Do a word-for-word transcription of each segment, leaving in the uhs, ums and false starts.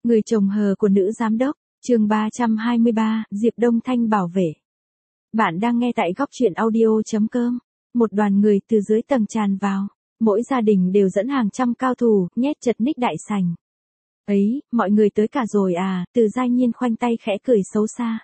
Người chồng hờ của nữ giám đốc, chương ba trăm hai mươi ba, Diệp Đông Thanh bảo vệ. Bạn đang nghe tại góc truyện audio.com. Một đoàn người từ dưới tầng tràn vào. Mỗi gia đình đều dẫn hàng trăm cao thủ, nhét chật ních đại sảnh. Ấy, mọi người tới cả rồi à, Từ Giai Nhiên khoanh tay khẽ cười xấu xa.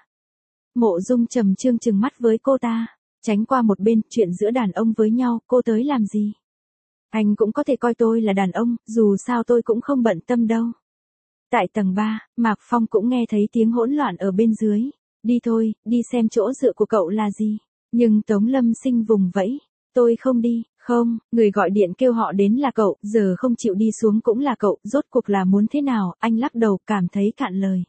Mộ Dung trầm trương trừng mắt với cô ta, tránh qua một bên, chuyện giữa đàn ông với nhau, cô tới làm gì? Anh cũng có thể coi tôi là đàn ông, dù sao tôi cũng không bận tâm đâu. Tại tầng ba, Mạc Phong cũng nghe thấy tiếng hỗn loạn ở bên dưới. Đi thôi, đi xem chỗ dựa của cậu là gì. Nhưng Tống Lâm Sinh vùng vẫy. Tôi không đi, không, người gọi điện kêu họ đến là cậu, giờ không chịu đi xuống cũng là cậu, rốt cuộc là muốn thế nào, anh lắc đầu, cảm thấy cạn lời.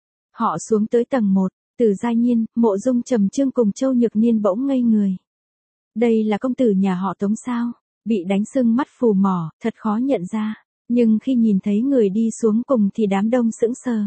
Họ xuống tới tầng một, Từ Giai Nhiên, Mộ Dung trầm trương cùng Châu Nhược Niên bỗng ngây người. Đây là công tử nhà họ Tống sao? Bị đánh sưng mắt phù mỏ, thật khó nhận ra. Nhưng khi nhìn thấy người đi xuống cùng thì đám đông sững sờ.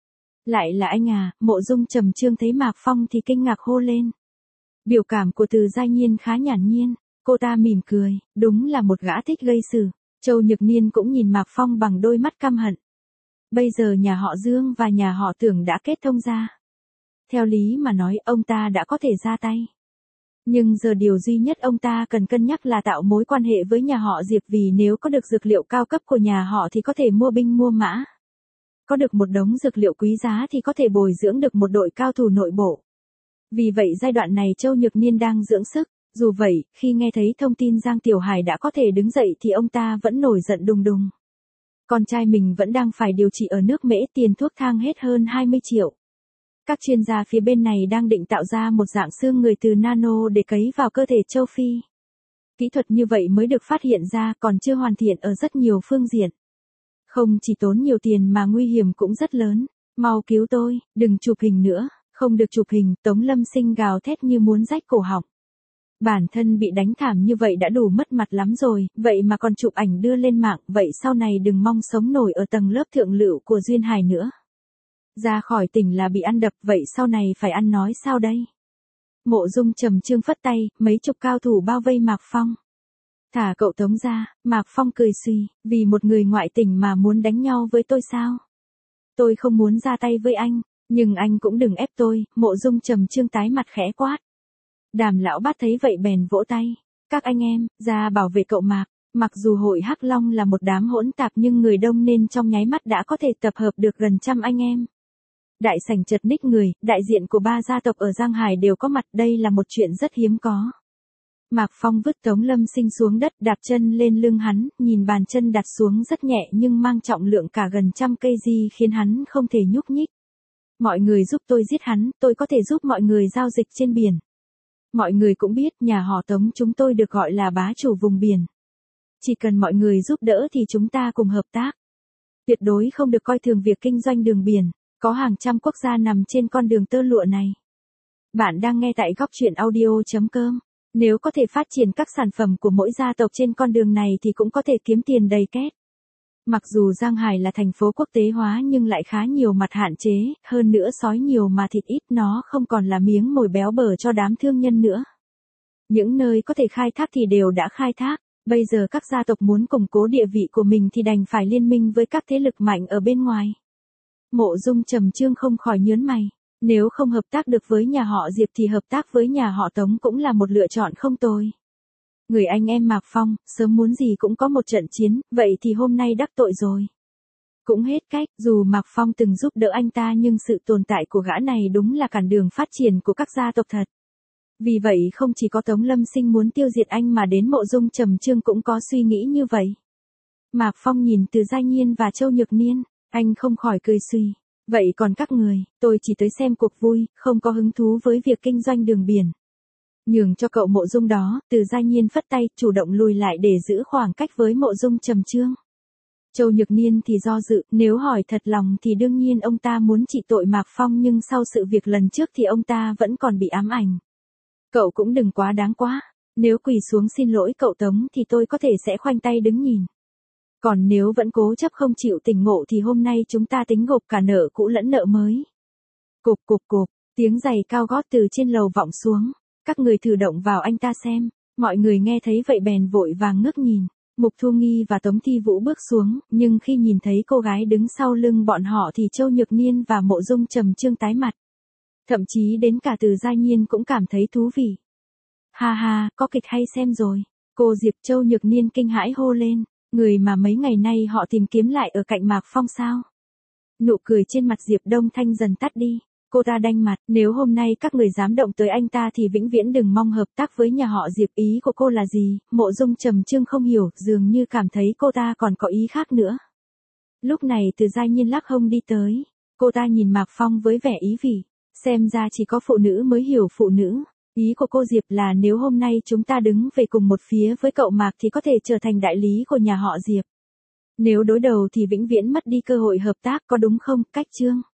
Lại là anh à, Mộ Dung trầm trương thấy Mạc Phong thì kinh ngạc hô lên. Biểu cảm của Từ Giai Nhiên khá nhản nhiên, cô ta mỉm cười, đúng là một gã thích gây sự. Châu Nhược Niên cũng nhìn Mạc Phong bằng đôi mắt căm hận. Bây giờ nhà họ Dương và nhà họ Tưởng đã kết thông ra. Theo lý mà nói ông ta đã có thể ra tay. Nhưng giờ điều duy nhất ông ta cần cân nhắc là tạo mối quan hệ với nhà họ Diệp, vì nếu có được dược liệu cao cấp của nhà họ thì có thể mua binh mua mã. Có được một đống dược liệu quý giá thì có thể bồi dưỡng được một đội cao thủ nội bộ. Vì vậy giai đoạn này Châu Nhược Niên đang dưỡng sức, dù vậy, khi nghe thấy thông tin Giang Tiểu Hải đã có thể đứng dậy thì ông ta vẫn nổi giận đùng đùng. Con trai mình vẫn đang phải điều trị ở nước Mễ, tiền thuốc thang hết hơn hai mươi triệu. Các chuyên gia phía bên này đang định tạo ra một dạng xương người từ nano để cấy vào cơ thể Châu Phi. Kỹ thuật như vậy mới được phát hiện ra, còn chưa hoàn thiện ở rất nhiều phương diện. Không chỉ tốn nhiều tiền mà nguy hiểm cũng rất lớn. Mau cứu tôi, đừng chụp hình nữa. Không được chụp hình, Tống Lâm Sinh gào thét như muốn rách cổ họng. Bản thân bị đánh thảm như vậy đã đủ mất mặt lắm rồi, vậy mà còn chụp ảnh đưa lên mạng, vậy sau này đừng mong sống nổi ở tầng lớp thượng lưu của Duyên Hải nữa. Ra khỏi tỉnh là bị ăn đập, vậy sau này phải ăn nói sao đây? Mộ Dung trầm trương phất tay, mấy chục cao thủ bao vây Mạc Phong. Thả cậu Tống ra, Mạc Phong cười suy, vì một người ngoại tỉnh mà muốn đánh nhau với tôi sao? Tôi không muốn ra tay với anh, nhưng anh cũng đừng ép tôi. Mộ Dung trầm trương tái mặt khẽ quát. Đàm lão bát thấy vậy bèn vỗ tay. Các anh em, ra bảo vệ cậu Mạc. Mặc dù hội Hắc Long là một đám hỗn tạp nhưng người đông nên trong nháy mắt đã có thể tập hợp được gần trăm anh em. Đại sảnh chật ních người, đại diện của ba gia tộc ở Giang Hải đều có mặt, đây là một chuyện rất hiếm có. Mạc Phong vứt Tống Lâm Sinh xuống đất, đạp chân lên lưng hắn, nhìn bàn chân đặt xuống rất nhẹ nhưng mang trọng lượng cả gần trăm cây gi khiến hắn không thể nhúc nhích. Mọi người giúp tôi giết hắn, tôi có thể giúp mọi người giao dịch trên biển. Mọi người cũng biết nhà họ Tống chúng tôi được gọi là bá chủ vùng biển. Chỉ cần mọi người giúp đỡ thì chúng ta cùng hợp tác. Tuyệt đối không được coi thường việc kinh doanh đường biển, có hàng trăm quốc gia nằm trên con đường tơ lụa này. Bạn đang nghe tại góc truyện audio.com. Nếu có thể phát triển các sản phẩm của mỗi gia tộc trên con đường này thì cũng có thể kiếm tiền đầy két. Mặc dù Giang Hải là thành phố quốc tế hóa nhưng lại khá nhiều mặt hạn chế, hơn nữa sói nhiều mà thịt ít, nó không còn là miếng mồi béo bở cho đám thương nhân nữa. Những nơi có thể khai thác thì đều đã khai thác, bây giờ các gia tộc muốn củng cố địa vị của mình thì đành phải liên minh với các thế lực mạnh ở bên ngoài. Mộ Dung trầm trương không khỏi nhớn mày, nếu không hợp tác được với nhà họ Diệp thì hợp tác với nhà họ Tống cũng là một lựa chọn không tồi. Người anh em Mạc Phong, sớm muốn gì cũng có một trận chiến, vậy thì hôm nay đắc tội rồi. Cũng hết cách, dù Mạc Phong từng giúp đỡ anh ta nhưng sự tồn tại của gã này đúng là cản đường phát triển của các gia tộc thật. Vì vậy không chỉ có Tống Lâm Sinh muốn tiêu diệt anh mà đến Mộ Dung trầm trương cũng có suy nghĩ như vậy. Mạc Phong nhìn Từ Giai Nhiên và Châu Nhược Niên, anh không khỏi cười suy. Vậy còn các người, tôi chỉ tới xem cuộc vui, không có hứng thú với việc kinh doanh đường biển. Nhường cho cậu Mộ Dung đó, Từ Giai Nhiên phất tay, chủ động lùi lại để giữ khoảng cách với Mộ Dung trầm trương. Châu Nhược Niên thì do dự, nếu hỏi thật lòng thì đương nhiên ông ta muốn trị tội Mạc Phong, nhưng sau sự việc lần trước thì ông ta vẫn còn bị ám ảnh. Cậu cũng đừng quá đáng quá, nếu quỳ xuống xin lỗi cậu Tống thì tôi có thể sẽ khoanh tay đứng nhìn. Còn nếu vẫn cố chấp không chịu tỉnh ngộ thì hôm nay chúng ta tính gộp cả nợ cũ lẫn nợ mới. Cộp cộp cộp, tiếng giày cao gót từ trên lầu vọng xuống. Các người thử động vào anh ta xem. Mọi người nghe thấy vậy bèn vội vàng ngước nhìn. Mục Thu Nghi và Tống Thi Vũ bước xuống, nhưng khi nhìn thấy cô gái đứng sau lưng bọn họ thì Châu Nhược Niên và Mộ Dung Trầm Trương tái mặt. Thậm chí đến cả Từ Gia Nhiên cũng cảm thấy thú vị. Ha ha, có kịch hay xem rồi. Cô Diệp. Châu Nhược Niên kinh hãi hô lên, người mà mấy ngày nay họ tìm kiếm lại ở cạnh Mạc Phong sao? Nụ cười trên mặt Diệp Đông Thanh dần tắt đi. Cô ta đanh mặt, nếu hôm nay các người dám động tới anh ta thì vĩnh viễn đừng mong hợp tác với nhà họ Diệp. Ý của cô là gì? Mộ Dung Trầm Trương không hiểu, dường như cảm thấy cô ta còn có ý khác nữa. Lúc này Từ Gia Nhiên lắc hông đi tới. Cô ta nhìn Mạc Phong với vẻ ý vị. Xem ra chỉ có phụ nữ mới hiểu phụ nữ. Ý của cô Diệp là nếu hôm nay chúng ta đứng về cùng một phía với cậu Mạc thì có thể trở thành đại lý của nhà họ Diệp. Nếu đối đầu thì vĩnh viễn mất đi cơ hội hợp tác, có đúng không, Cách Trương?